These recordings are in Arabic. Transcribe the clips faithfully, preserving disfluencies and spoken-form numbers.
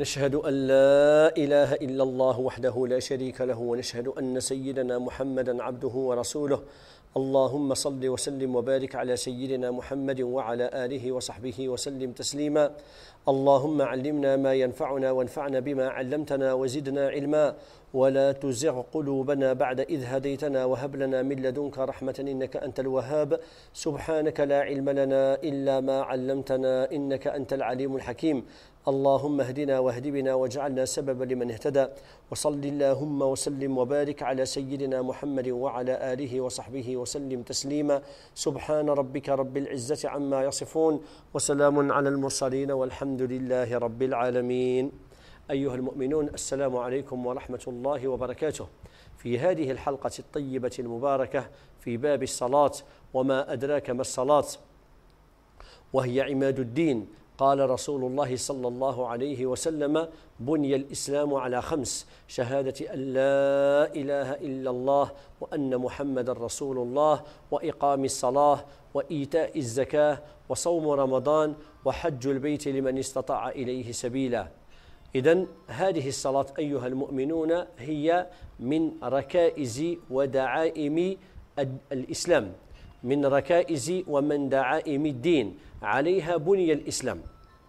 نشهد أن لا إله إلا الله وحده لا شريك له، ونشهد أن سيدنا محمدا عبده ورسوله. اللهم صل وسلم وبارك على سيدنا محمد وعلى آله وصحبه وسلم تسليما. اللهم علمنا ما ينفعنا وانفعنا بما علمتنا وزدنا علما، ولا تزغ قلوبنا بعد إذ هديتنا وهب لنا من لدنك رحمة إنك أنت الوهاب. سبحانك لا علم لنا إلا ما علمتنا إنك أنت العليم الحكيم. اللهم اهدنا واهد بنا واجعلنا سببا لمن اهتدى. وصل اللهم وسلم وبارك على سيدنا محمد وعلى آله وصحبه وسلم تسليما. سبحان ربك رب العزة عما يصفون، وسلام على المرسلين، والحمد لله رب العالمين. أيها المؤمنون، السلام عليكم ورحمة الله وبركاته. في هذه الحلقة الطيبة المباركة في باب الصلاة، وما أدراك ما الصلاة، وهي عماد الدين. قال رسول الله صلى الله عليه وسلم: بني الإسلام على خمس: شهادة أن لا إله إلا الله وأن محمد رسول الله، وإقام الصلاة، وإيتاء الزكاة، وصوم رمضان، وحج البيت لمن استطاع إليه سبيلا. إذن هذه الصلاة أيها المؤمنون هي من ركائز ودعائم الإسلام، من ركائز ومن دعائم الدين، عليها بني الإسلام،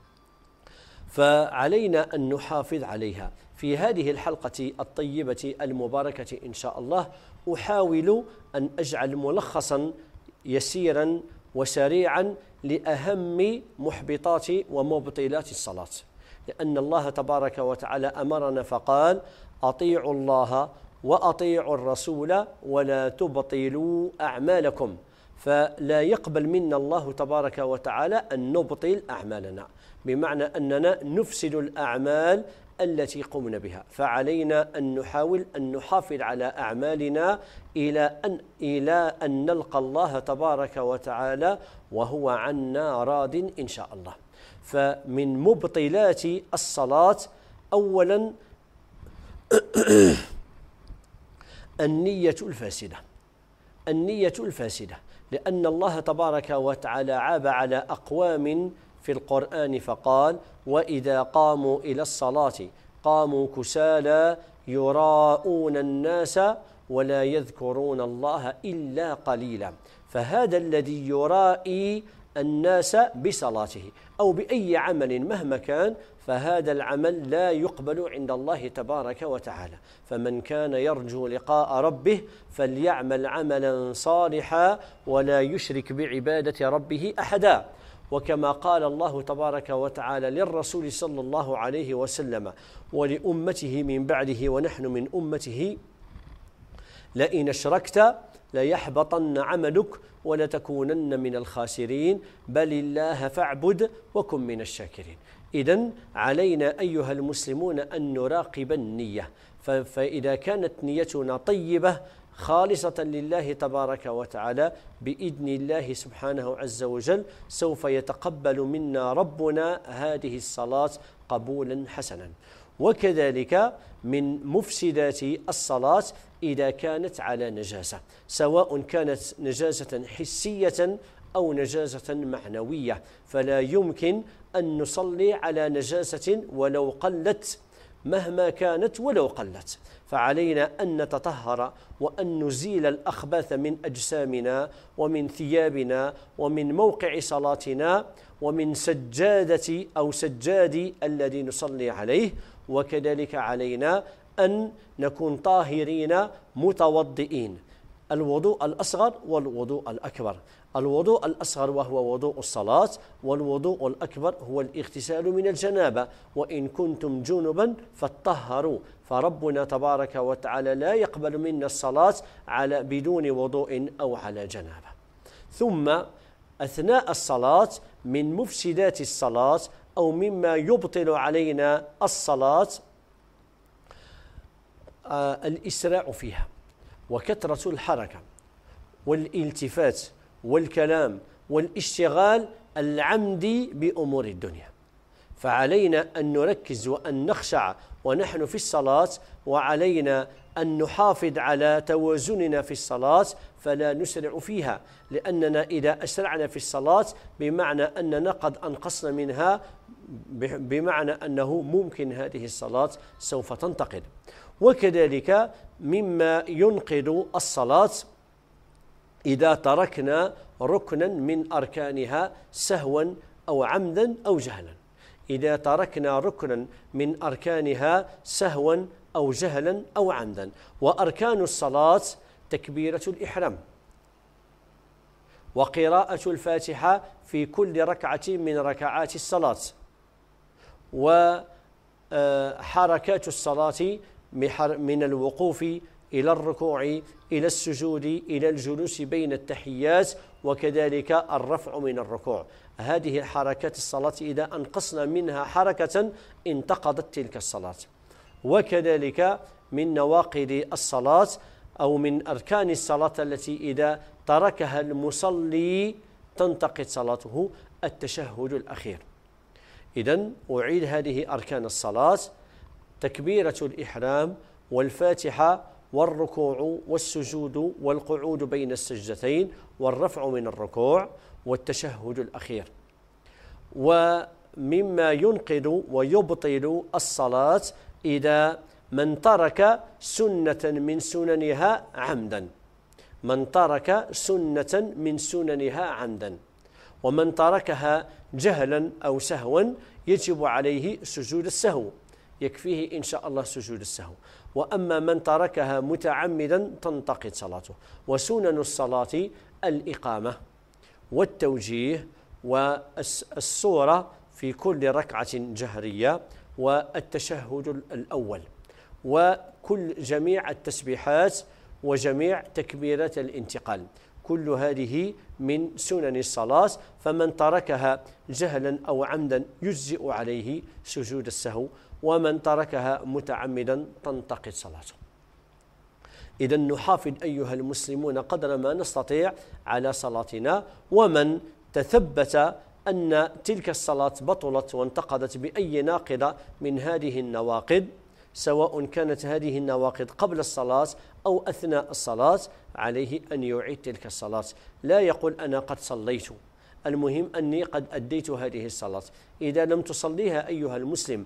فعلينا أن نحافظ عليها. في هذه الحلقة الطيبة المباركة إن شاء الله أحاول أن أجعل ملخصا يسيرا وسريعا لأهم محبطات ومبطلات الصلاة، لأن الله تبارك وتعالى أمرنا فقال: أطيعوا الله وأطيعوا الرسول ولا تبطلوا أعمالكم. فلا يقبل منا الله تبارك وتعالى أن نبطل أعمالنا، بمعنى أننا نفسد الأعمال التي قمنا بها. فعلينا أن نحاول أن نحافظ على أعمالنا إلى أن, إلى أن نلقى الله تبارك وتعالى وهو عنا راض إن شاء الله. فمن مبطلات الصلاة أولا النية الفاسدة. النية الفاسدة، لأن الله تبارك وتعالى عاب على أقوام في القرآن فقال: وإذا قاموا إلى الصلاة قاموا كسالى يراءون الناس ولا يذكرون الله إلا قليلا. فهذا الذي يرائي الناس بصلاته أو بأي عمل مهما كان، فهذا العمل لا يقبل عند الله تبارك وتعالى. فمن كان يرجو لقاء ربه فليعمل عملا صالحا ولا يشرك بعبادة ربه أحدا. وكما قال الله تبارك وتعالى للرسول صلى الله عليه وسلم ولأمته من بعده ونحن من أمته: لئن أشركت ليحبطن عملك ولتكونن من الخاسرين، بل الله فاعبد وكن من الشاكرين. إذن علينا أيها المسلمون أن نراقب النية، فإذا كانت نيتنا طيبة خالصة لله تبارك وتعالى بإذن الله سبحانه عز وجل سوف يتقبل منا ربنا هذه الصلاة قبولا حسنا. وكذلك من مفسدات الصلاة إذا كانت على نجاسة، سواء كانت نجاسة حسية أو نجاسة معنوية، فلا يمكن أن نصلي على نجاسة ولو قلت، مهما كانت ولو قلت. فعلينا أن نتطهر وأن نزيل الأخبث من أجسامنا ومن ثيابنا ومن موقع صلاتنا ومن سجادة أو سجاد الذي نصلي عليه. وكذلك علينا أن نكون طاهرين متوضئين. الوضوء الأصغر والوضوء الأكبر. الوضوء الأصغر وهو وضوء الصلاة، والوضوء الأكبر هو الاغتسال من الجنابة. وإن كنتم جنبا فاتطهروا، فربنا تبارك وتعالى لا يقبل منا الصلاة على بدون وضوء أو على جنابة. ثم أثناء الصلاة من مفسدات الصلاة أو مما يبطل علينا الصلاة آه الإسراع فيها، وكثرة الحركة والالتفات والكلام والاشتغال العمدي بأمور الدنيا. فعلينا أن نركز وأن نخشع ونحن في الصلاة، وعلينا أن نحافظ على توازننا في الصلاة فلا نسرع فيها، لأننا إذا أسرعنا في الصلاة بمعنى أننا قد أنقصنا منها، بمعنى أنه ممكن هذه الصلاة سوف تنتقد. وكذلك مما ينقض الصلاة إذا تركنا ركنا من أركانها سهوا أو عمدا أو جهلا. إذا تركنا ركنا من أركانها سهوا أو جهلا أو عمدا. وأركان الصلاة تكبيرة الإحرام، وقراءة الفاتحة في كل ركعة من ركعات الصلاة، وحركات الصلاة من الوقوف إلى الركوع إلى السجود إلى الجلوس بين التحيات، وكذلك الرفع من الركوع. هذه حركات الصلاة إذا أنقصنا منها حركة انتقضت تلك الصلاة. وكذلك من نواقض الصلاة أو من أركان الصلاة التي إذا تركها المصلي تنتقض صلاته التشهد الأخير. إذن أعيد هذه أركان الصلاة: تكبيرة الإحرام والفاتحة والركوع والسجود والقعود بين السجدتين والرفع من الركوع والتشهد الأخير. ومما ينقض ويبطل الصلاة إذا من ترك سنة من سننها عمدا، من ترك سنة من سننها عمدا، ومن تركها جهلا أو سهوا يجب عليه سجود السهو، يكفيه إن شاء الله سجود السهو. وأما من تركها متعمدا تنتقض صلاته. وسنن الصلاة الإقامة والتوجيه والصورة في كل ركعة جهرية والتشهد الأول وكل جميع التسبيحات وجميع تكبيرات الانتقال، كل هذه من سنن الصلاة. فمن تركها جهلا أو عمدا يجزئ عليه سجود السهو، ومن تركها متعمدا تنتقض صلاته. إذا نحافظ أيها المسلمون قدر ما نستطيع على صلاتنا. ومن تثبت أن تلك الصلاة بطلت وانتقضت بأي ناقضة من هذه النواقض، سواء كانت هذه النواقض قبل الصلاة أو أثناء الصلاة، عليه أن يعيد تلك الصلاة. لا يقول أنا قد صليت، المهم أني قد أديت هذه الصلاة. إذا لم تصليها أيها المسلم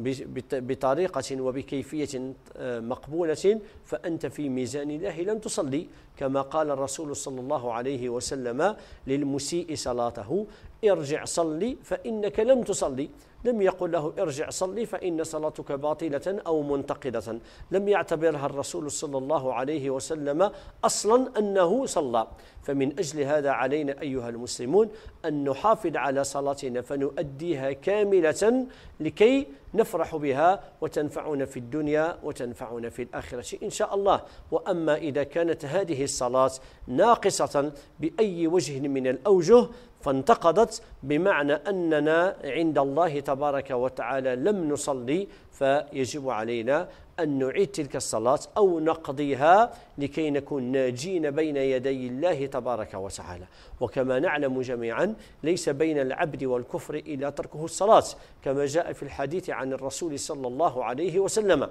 بطريقة وبكيفية مقبولة فأنت في ميزان الله لم تصلي، كما قال الرسول صلى الله عليه وسلم للمسيء صلاته: ارجع صلي فإنك لم تصلي. لم يقل له ارجع صلي فإن صلاتك باطلة أو منتقدة، لم يعتبرها الرسول صلى الله عليه وسلم أصلا أنه صلى. فمن أجل هذا علينا أيها المسلمون أن نحافظ على صلاتنا فنؤديها كاملة لكي نفرح بها وتنفعنا في الدنيا وتنفعنا في الآخرة إن شاء الله. وأما إذا كانت هذه الصلاة ناقصة بأي وجه من الأوجه فانتقضت، بمعنى أننا عند الله تبارك وتعالى لم نصلي، فيجب علينا أن نعيد تلك الصلاة أو نقضيها لكي نكون ناجين بين يدي الله تبارك وتعالى. وكما نعلم جميعا ليس بين العبد والكفر إلا تركه الصلاة، كما جاء في الحديث عن الرسول صلى الله عليه وسلم.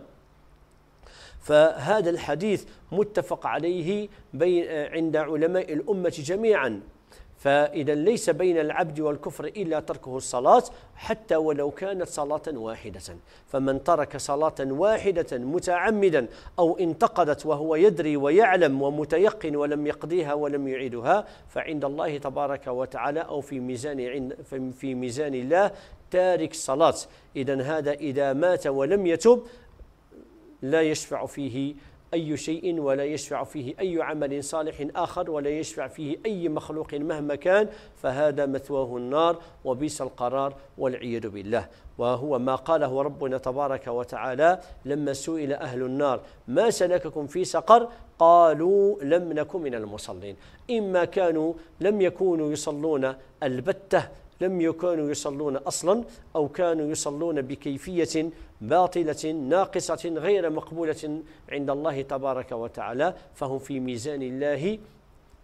فهذا الحديث متفق عليه بين عند علماء الأمة جميعا. فإذا ليس بين العبد والكفر إلا تركه الصلاة، حتى ولو كانت صلاة واحدة. فمن ترك صلاة واحدة متعمدا أو انتقدت وهو يدري ويعلم ومتيقن ولم يقضيها ولم يعيدها، فعند الله تبارك وتعالى أو في ميزان في ميزان الله تارك الصلاة. إذا هذا إذا مات ولم يتب لا يشفع فيه أي شيء، ولا يشفع فيه أي عمل صالح آخر، ولا يشفع فيه أي مخلوق مهما كان، فهذا مثواه النار وبئس القرار والعياذ بالله. وهو ما قاله ربنا تبارك وتعالى لما سئل أهل النار: ما سلككم في سقر؟ قالوا لم نكن من المصلين. إما كانوا لم يكونوا يصلون البتة، لم يكونوا يصلون أصلا، أو كانوا يصلون بكيفية باطلة ناقصة غير مقبولة عند الله تبارك وتعالى، فهم في ميزان الله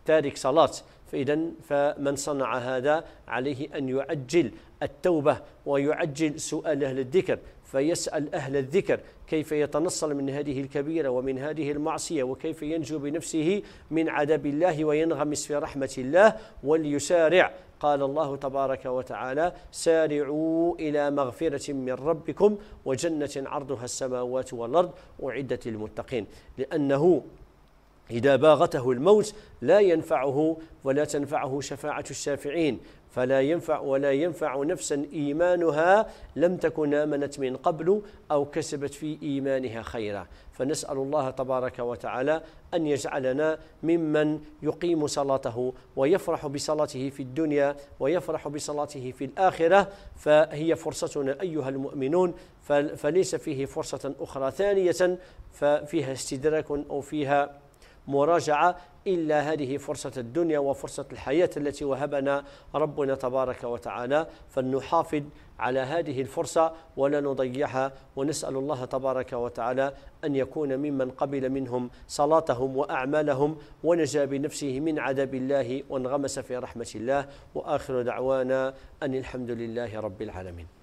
تارك صلاة. فإذا فمن صنع هذا عليه أن يعجل التوبة ويعجل سؤال أهل الذكر، فيسأل أهل الذكر كيف يتنصل من هذه الكبيرة ومن هذه المعصية، وكيف ينجو بنفسه من عذاب الله وينغمس في رحمة الله، وليسارع. قال الله تبارك وتعالى: سارعوا إلى مغفرة من ربكم وجنة عرضها السماوات والأرض أعدت للمتقين. لأنه إذا باغته الموت لا ينفعه ولا تنفعه شفاعة الشافعين، فلا ينفع ولا ينفع نفسا إيمانها لم تكن آمنت من قبل أو كسبت في إيمانها خيرا. فنسأل الله تبارك وتعالى أن يجعلنا ممن يقيم صلاته ويفرح بصلاته في الدنيا ويفرح بصلاته في الآخرة. فهي فرصتنا أيها المؤمنون، فليس فيه فرصة أخرى ثانية ففيها استدراك أو فيها مراجعة إلا هذه فرصة الدنيا وفرصة الحياة التي وهبنا ربنا تبارك وتعالى، فلنحافظ على هذه الفرصة ولا نضيعها. ونسأل الله تبارك وتعالى أن يكون ممن قبل منهم صلاتهم وأعمالهم ونجا بنفسه من عذاب الله وانغمس في رحمة الله. وآخر دعوانا أن الحمد لله رب العالمين.